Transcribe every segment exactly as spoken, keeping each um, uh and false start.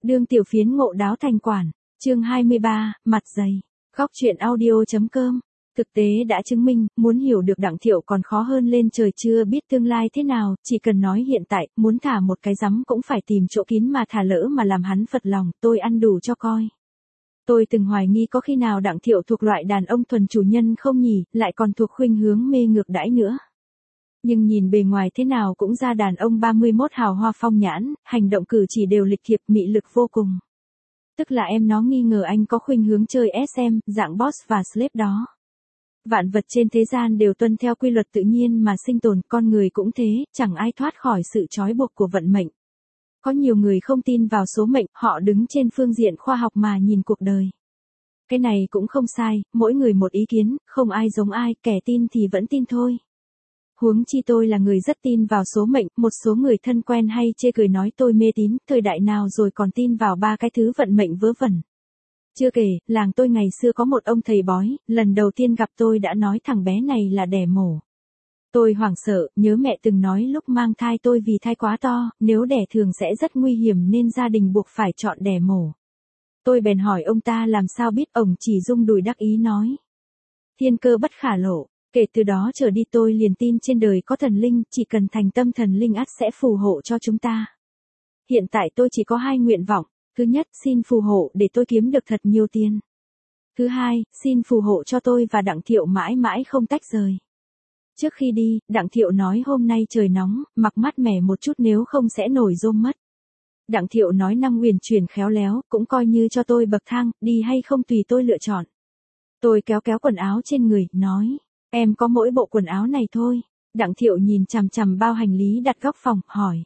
Đương tiểu phiến ngộ đáo thành quản, chương hai mươi ba, mặt dày, góc chuyện audio.com. Thực tế đã chứng minh, muốn hiểu được Đặng Thiệu còn khó hơn lên trời chưa biết tương lai thế nào, chỉ cần nói hiện tại, muốn thả một cái rắm cũng phải tìm chỗ kín mà thả lỡ mà làm hắn phật lòng, tôi ăn đủ cho coi. Tôi từng hoài nghi có khi nào Đặng Thiệu thuộc loại đàn ông thuần chủ nhân không nhỉ, lại còn thuộc khuynh hướng mê ngược đãi nữa. Nhưng nhìn bề ngoài thế nào cũng ra đàn ông ba mươi mốt hào hoa phong nhãn, hành động cử chỉ đều lịch thiệp mị lực vô cùng. Tức là em nó nghi ngờ anh có khuynh hướng chơi ét em, dạng boss và slave đó. Vạn vật trên thế gian đều tuân theo quy luật tự nhiên mà sinh tồn, con người cũng thế, chẳng ai thoát khỏi sự trói buộc của vận mệnh. Có nhiều người không tin vào số mệnh, họ đứng trên phương diện khoa học mà nhìn cuộc đời. Cái này cũng không sai, mỗi người một ý kiến, không ai giống ai, kẻ tin thì vẫn tin thôi. Huống chi tôi là người rất tin vào số mệnh, một số người thân quen hay chê cười nói tôi mê tín, thời đại nào rồi còn tin vào ba cái thứ vận mệnh vớ vẩn. Chưa kể, làng tôi ngày xưa có một ông thầy bói, lần đầu tiên gặp tôi đã nói thằng bé này là đẻ mổ. Tôi hoảng sợ, nhớ mẹ từng nói lúc mang thai tôi vì thai quá to, nếu đẻ thường sẽ rất nguy hiểm nên gia đình buộc phải chọn đẻ mổ. Tôi bèn hỏi ông ta làm sao biết, ông chỉ rung đùi đắc ý nói. Thiên cơ bất khả lộ. Kể từ đó trở đi tôi liền tin trên đời có thần linh, chỉ cần thành tâm thần linh ắt sẽ phù hộ cho chúng ta. Hiện tại tôi chỉ có hai nguyện vọng. Thứ nhất, xin phù hộ để tôi kiếm được thật nhiều tiền. Thứ hai, xin phù hộ cho tôi và Đặng Thiệu mãi mãi không tách rời. Trước khi đi, Đặng Thiệu nói hôm nay trời nóng, mặc mát mẻ một chút nếu không sẽ nổi rôm mất. Đặng Thiệu nói năng uyển chuyển khéo léo, cũng coi như cho tôi bậc thang, đi hay không tùy tôi lựa chọn. Tôi kéo kéo quần áo trên người, nói. Em có mỗi bộ quần áo này thôi. Đặng Thiệu nhìn chằm chằm bao hành lý đặt góc phòng, hỏi.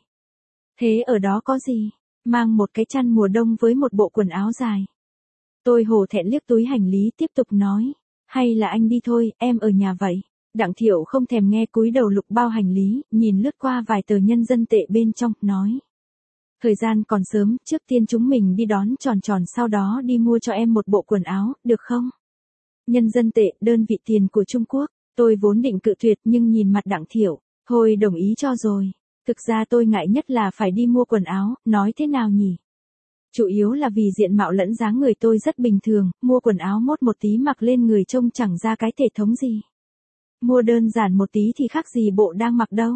Thế ở đó có gì? Mang một cái chăn mùa đông với một bộ quần áo dài. Tôi hổ thẹn liếc túi hành lý tiếp tục nói. Hay là anh đi thôi, em ở nhà vậy. Đặng Thiệu không thèm nghe, cúi đầu lục bao hành lý, nhìn lướt qua vài tờ nhân dân tệ bên trong, nói. Thời gian còn sớm, trước tiên chúng mình đi đón Tròn Tròn, sau đó đi mua cho em một bộ quần áo, được không? Nhân dân tệ, đơn vị tiền của Trung Quốc. Tôi vốn định cự tuyệt nhưng nhìn mặt Đặng Thiệu, thôi đồng ý cho rồi. Thực ra tôi ngại nhất là phải đi mua quần áo, nói thế nào nhỉ? Chủ yếu là vì diện mạo lẫn dáng người tôi rất bình thường, mua quần áo mốt một tí mặc lên người trông chẳng ra cái thể thống gì. Mua đơn giản một tí thì khác gì bộ đang mặc đâu.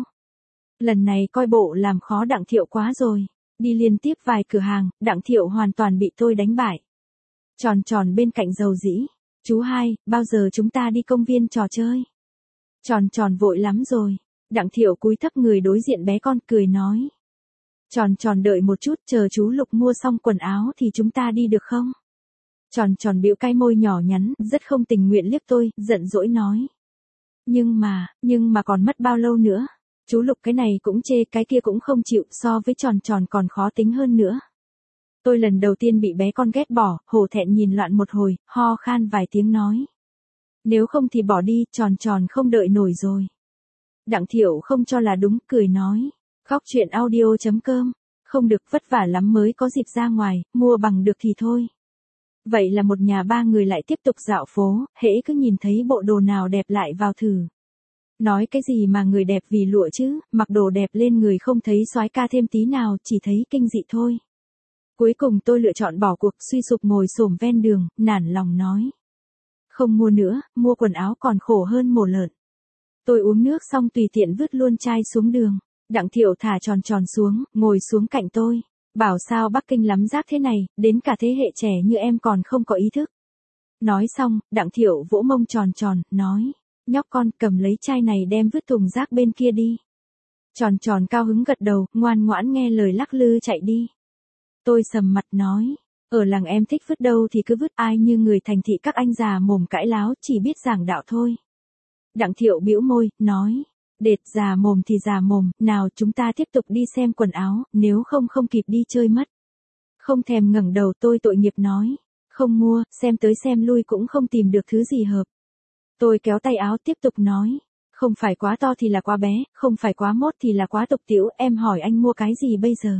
Lần này coi bộ làm khó Đặng Thiệu quá rồi. Đi liên tiếp vài cửa hàng, Đặng Thiệu hoàn toàn bị tôi đánh bại. Tròn Tròn bên cạnh rầu rĩ. Chú hai, bao giờ chúng ta đi công viên trò chơi? Tròn Tròn vội lắm rồi. Đặng Thiệu cúi thấp người đối diện bé con, cười nói. Tròn Tròn đợi một chút, chờ chú Lục mua xong quần áo thì chúng ta đi được không? Tròn Tròn bĩu cái môi nhỏ nhắn, rất không tình nguyện liếc tôi, giận dỗi nói. Nhưng mà, nhưng mà còn mất bao lâu nữa? Chú Lục cái này cũng chê, cái kia cũng không chịu, so với Tròn Tròn còn khó tính hơn nữa. Tôi lần đầu tiên bị bé con ghét bỏ, hổ thẹn nhìn loạn một hồi, ho khan vài tiếng nói. Nếu không thì bỏ đi, Tròn Tròn không đợi nổi rồi. Đặng Thiệu không cho là đúng, cười nói. Góc chuyện audio.com. Không được, vất vả lắm mới có dịp ra ngoài, mua bằng được thì thôi. Vậy là một nhà ba người lại tiếp tục dạo phố, hễ cứ nhìn thấy bộ đồ nào đẹp lại vào thử. Nói cái gì mà người đẹp vì lụa chứ, mặc đồ đẹp lên người không thấy soái ca thêm tí nào, chỉ thấy kinh dị thôi. Cuối cùng tôi lựa chọn bỏ cuộc, suy sụp ngồi xổm ven đường, nản lòng nói. Không mua nữa, mua quần áo còn khổ hơn mổ lợn. Tôi uống nước xong tùy tiện vứt luôn chai xuống đường. Đặng Thiệu thả Tròn Tròn xuống, ngồi xuống cạnh tôi. Bảo sao Bắc Kinh lắm rác thế này, đến cả thế hệ trẻ như em còn không có ý thức. Nói xong, Đặng Thiệu vỗ mông Tròn Tròn, nói. Nhóc con, cầm lấy chai này đem vứt thùng rác bên kia đi. Tròn Tròn cao hứng gật đầu, ngoan ngoãn nghe lời lắc lư chạy đi. Tôi sầm mặt nói. Ở làng em thích vứt đâu thì cứ vứt, ai như người thành thị các anh già mồm cãi láo, chỉ biết giảng đạo thôi. Đặng Thiệu bĩu môi, nói. Đệt, già mồm thì già mồm, nào chúng ta tiếp tục đi xem quần áo, nếu không không kịp đi chơi mất. Không thèm ngẩng đầu, tôi tội nghiệp nói. Không mua, xem tới xem lui cũng không tìm được thứ gì hợp. Tôi kéo tay áo tiếp tục nói. Không phải quá to thì là quá bé, không phải quá mốt thì là quá tục tĩu, em hỏi anh mua cái gì bây giờ?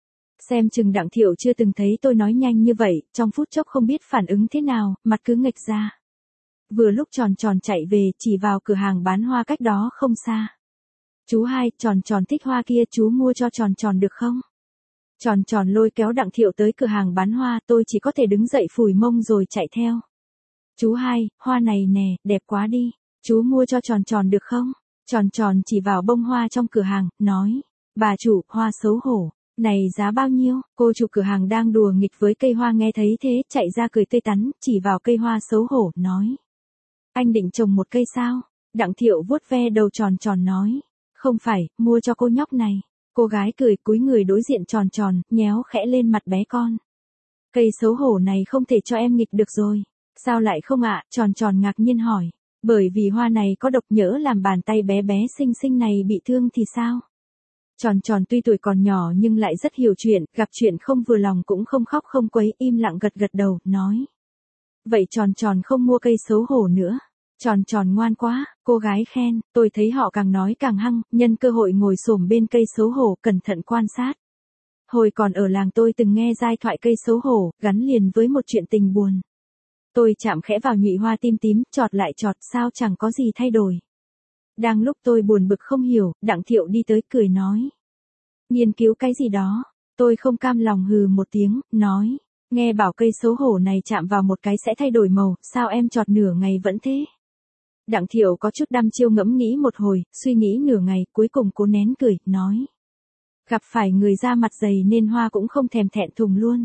Xem chừng Đặng Thiệu chưa từng thấy tôi nói nhanh như vậy, trong phút chốc không biết phản ứng thế nào, mặt cứ nghệch ra. Vừa lúc Tròn Tròn chạy về, chỉ vào cửa hàng bán hoa cách đó không xa. Chú hai, Tròn Tròn thích hoa kia, chú mua cho Tròn Tròn được không? Tròn tròn lôi kéo Đặng Thiệu tới cửa hàng bán hoa, tôi chỉ có thể đứng dậy phủi mông rồi chạy theo. Chú hai, hoa này nè, đẹp quá đi. Chú mua cho tròn tròn được không? Tròn tròn chỉ vào bông hoa trong cửa hàng, nói. Bà chủ, hoa xấu hổ. Này giá bao nhiêu? Cô chủ cửa hàng đang đùa nghịch với cây hoa nghe thấy thế, chạy ra cười tươi tắn, chỉ vào cây hoa xấu hổ, nói. Anh định trồng một cây sao? Đặng Thiệu vuốt ve đầu tròn tròn nói. Không phải, mua cho cô nhóc này. Cô gái cười cúi người đối diện tròn tròn, nhéo khẽ lên mặt bé con. Cây xấu hổ này không thể cho em nghịch được rồi. Sao lại không ạ? Tròn tròn ngạc nhiên hỏi. Bởi vì hoa này có độc, nhỡ làm bàn tay bé bé xinh xinh này bị thương thì sao? Tròn tròn tuy tuổi còn nhỏ nhưng lại rất hiểu chuyện, gặp chuyện không vừa lòng cũng không khóc không quấy, im lặng gật gật đầu, nói. Vậy tròn tròn không mua cây xấu hổ nữa. Tròn tròn ngoan quá, cô gái khen, tôi thấy họ càng nói càng hăng, nhân cơ hội ngồi xổm bên cây xấu hổ, cẩn thận quan sát. Hồi còn ở làng tôi từng nghe giai thoại cây xấu hổ, gắn liền với một chuyện tình buồn. Tôi chạm khẽ vào nhụy hoa tim tím, chọt lại chọt, sao chẳng có gì thay đổi. Đang lúc tôi buồn bực không hiểu, Đặng Thiệu đi tới cười nói. Nghiên cứu cái gì đó, tôi không cam lòng hừ một tiếng, nói. Nghe bảo cây xấu hổ này chạm vào một cái sẽ thay đổi màu, sao em chọt nửa ngày vẫn thế? Đặng Thiệu có chút đăm chiêu ngẫm nghĩ một hồi, suy nghĩ nửa ngày, cuối cùng cố nén cười, nói. Gặp phải người da mặt dày nên hoa cũng không thèm thẹn thùng luôn.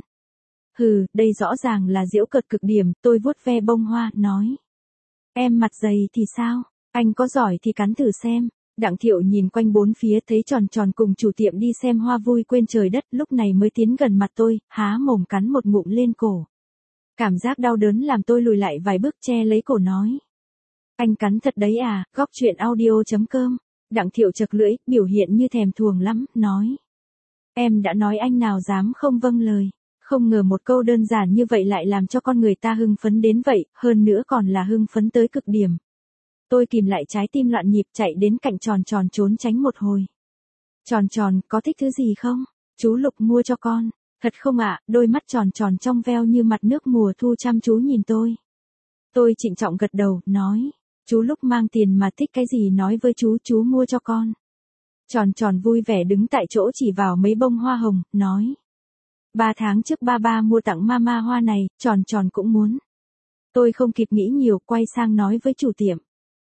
Hừ, đây rõ ràng là giễu cợt cực điểm, tôi vuốt ve bông hoa, nói. Em mặt dày thì sao? Anh có giỏi thì cắn thử xem. Đặng Thiệu nhìn quanh bốn phía thấy tròn tròn cùng chủ tiệm đi xem hoa vui quên trời đất, lúc này mới tiến gần mặt tôi, há mồm cắn một ngụm lên cổ. Cảm giác đau đớn làm tôi lùi lại vài bước che lấy cổ nói. Anh cắn thật đấy à, góc truyện audio chấm com. Đặng Thiệu chật lưỡi, biểu hiện như thèm thuồng lắm, nói. Em đã nói anh nào dám không vâng lời. Không ngờ một câu đơn giản như vậy lại làm cho con người ta hưng phấn đến vậy, hơn nữa còn là hưng phấn tới cực điểm. Tôi kìm lại trái tim loạn nhịp chạy đến cạnh tròn tròn trốn tránh một hồi. Tròn tròn, có thích thứ gì không? Chú Lục mua cho con. Thật không ạ? Đôi mắt tròn tròn trong veo như mặt nước mùa thu chăm chú nhìn tôi. Tôi trịnh trọng gật đầu, nói. Chú Lục mang tiền mà thích cái gì nói với chú, chú mua cho con. Tròn tròn vui vẻ đứng tại chỗ chỉ vào mấy bông hoa hồng, nói. Ba tháng trước ba ba mua tặng mama hoa này, tròn tròn cũng muốn. Tôi không kịp nghĩ nhiều, quay sang nói với chủ tiệm.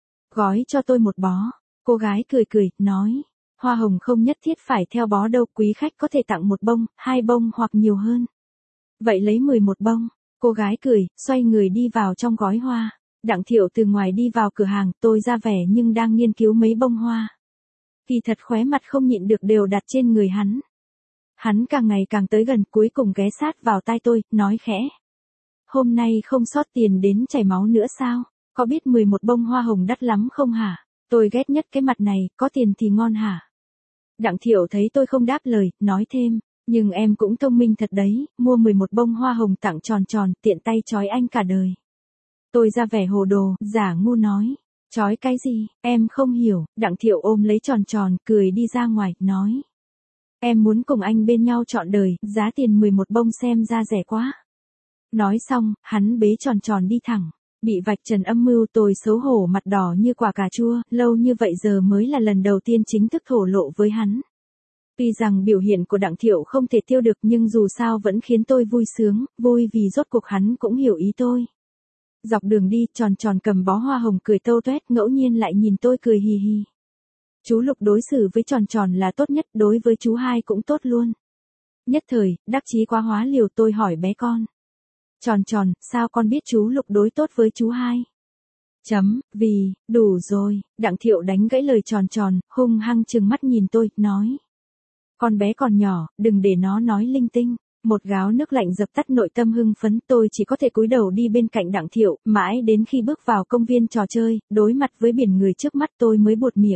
Gói cho tôi một bó. Cô gái cười cười, nói. Hoa hồng không nhất thiết phải theo bó đâu, quý khách có thể tặng một bông, hai bông hoặc nhiều hơn. Vậy lấy mười một bông. Cô gái cười, xoay người đi vào trong gói hoa. Đặng Thiệu từ ngoài đi vào cửa hàng, tôi ra vẻ nhưng đang nghiên cứu mấy bông hoa. Kỳ thật khóe mặt không nhịn được đều đặt trên người hắn. Hắn càng ngày càng tới gần, cuối cùng ghé sát vào tai tôi, nói khẽ. Hôm nay không sót tiền đến chảy máu nữa sao? Có biết mười một bông hoa hồng đắt lắm không hả? Tôi ghét nhất cái mặt này, có tiền thì ngon hả? Đặng Thiệu thấy tôi không đáp lời, nói thêm. Nhưng em cũng thông minh thật đấy, mua mười một bông hoa hồng tặng tròn tròn, tiện tay chói anh cả đời. Tôi ra vẻ hồ đồ, giả ngu nói. Chói cái gì, em không hiểu. Đặng Thiệu ôm lấy tròn tròn, cười đi ra ngoài, nói. Em muốn cùng anh bên nhau trọn đời, giá tiền mười một bông xem ra rẻ quá. Nói xong, hắn bế tròn tròn đi thẳng. Bị vạch trần âm mưu, tôi xấu hổ mặt đỏ như quả cà chua, lâu như vậy giờ mới là lần đầu tiên chính thức thổ lộ với hắn. Tuy rằng biểu hiện của Đặng Thiệu không thể tiêu được nhưng dù sao vẫn khiến tôi vui sướng, vui vì rốt cuộc hắn cũng hiểu ý tôi. Dọc đường đi, tròn tròn cầm bó hoa hồng cười tâu tuét, ngẫu nhiên lại nhìn tôi cười hì hì. Chú Lục đối xử với tròn tròn là tốt nhất, đối với chú hai cũng tốt luôn. Nhất thời, đắc chí quá hóa liều, tôi hỏi bé con. Tròn tròn, sao con biết chú Lục đối tốt với chú hai? Chấm, vì, đủ rồi. Đặng Thiệu đánh gãy lời tròn tròn, hung hăng trừng mắt nhìn tôi, nói. Con bé còn nhỏ, đừng để nó nói linh tinh. Một gáo nước lạnh dập tắt nội tâm hưng phấn, tôi chỉ có thể cúi đầu đi bên cạnh Đặng Thiệu, mãi đến khi bước vào công viên trò chơi, đối mặt với biển người trước mắt tôi mới buột miệng.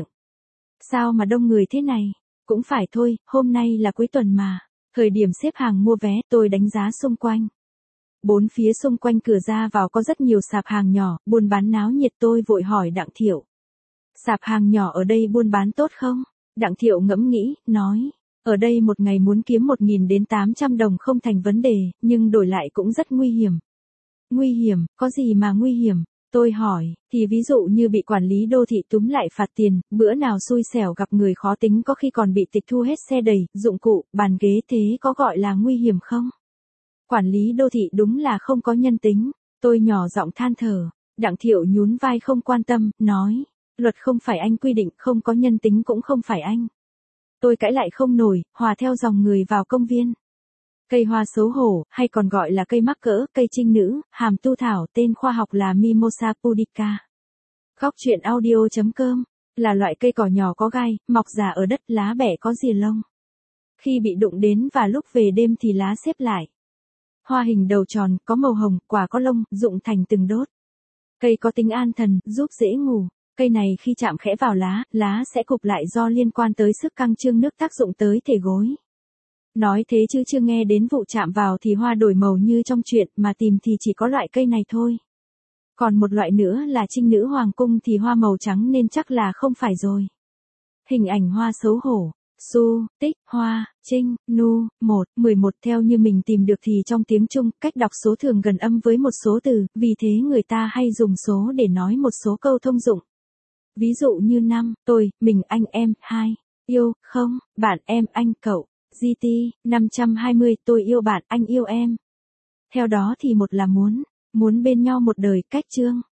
Sao mà đông người thế này? Cũng phải thôi, hôm nay là cuối tuần mà. Thời điểm xếp hàng mua vé, tôi đánh giá xung quanh. Bốn phía xung quanh cửa ra vào có rất nhiều sạp hàng nhỏ, buôn bán náo nhiệt, tôi vội hỏi Đặng Thiệu. Sạp hàng nhỏ ở đây buôn bán tốt không? Đặng Thiệu ngẫm nghĩ, nói. Ở đây một ngày muốn kiếm một nghìn đến tám trăm đồng không thành vấn đề, nhưng đổi lại cũng rất nguy hiểm. Nguy hiểm, có gì mà nguy hiểm? Tôi hỏi, thì ví dụ như bị quản lý đô thị túm lại phạt tiền, bữa nào xui xẻo gặp người khó tính có khi còn bị tịch thu hết xe đẩy, dụng cụ, bàn ghế, thế có gọi là nguy hiểm không? Quản lý đô thị đúng là không có nhân tính. Tôi nhỏ giọng than thở. Đặng Thiệu nhún vai không quan tâm, nói, luật không phải anh quy định, không có nhân tính cũng không phải anh. Tôi cãi lại không nổi, hòa theo dòng người vào công viên. Cây hoa xấu hổ, hay còn gọi là cây mắc cỡ, cây trinh nữ, hàm tu thảo, tên khoa học là Mimosa pudica. Góc truyện audio chấm com, là loại cây cỏ nhỏ có gai, mọc già ở đất, lá bẻ có rìa lông. Khi bị đụng đến và lúc về đêm thì lá xếp lại. Hoa hình đầu tròn, có màu hồng, quả có lông, rụng thành từng đốt. Cây có tính an thần, giúp dễ ngủ. Cây này khi chạm khẽ vào lá, lá sẽ cụp lại do liên quan tới sức căng trương nước tác dụng tới thể gối. Nói thế chứ chưa nghe đến vụ chạm vào thì hoa đổi màu như trong truyện, mà tìm thì chỉ có loại cây này thôi. Còn một loại nữa là trinh nữ hoàng cung thì hoa màu trắng nên chắc là không phải rồi. Hình ảnh hoa xấu hổ. Su, tích, hoa, trinh, nu, một, mười một theo như mình tìm được thì trong tiếng Trung, cách đọc số thường gần âm với một số từ, vì thế người ta hay dùng số để nói một số câu thông dụng. Ví dụ như năm, tôi, mình, anh, em, hai, yêu, không, bạn, em, anh, cậu, giê tê, năm trăm hai mươi, tôi yêu bạn, anh yêu em. Theo đó thì một là muốn, muốn bên nhau một đời, cách chương.